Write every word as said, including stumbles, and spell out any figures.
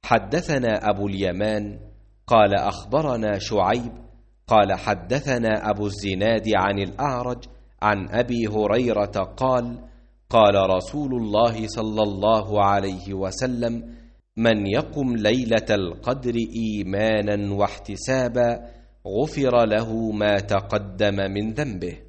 حدثنا أبو اليمان قال أخبرنا شعيب قال حدثنا أبو الزناد عن الأعرج عن أبي هريرة قال قال رسول الله صلى الله عليه وسلم: من يقم ليلة القدر إيمانا واحتسابا غفر له ما تقدم من ذنبه.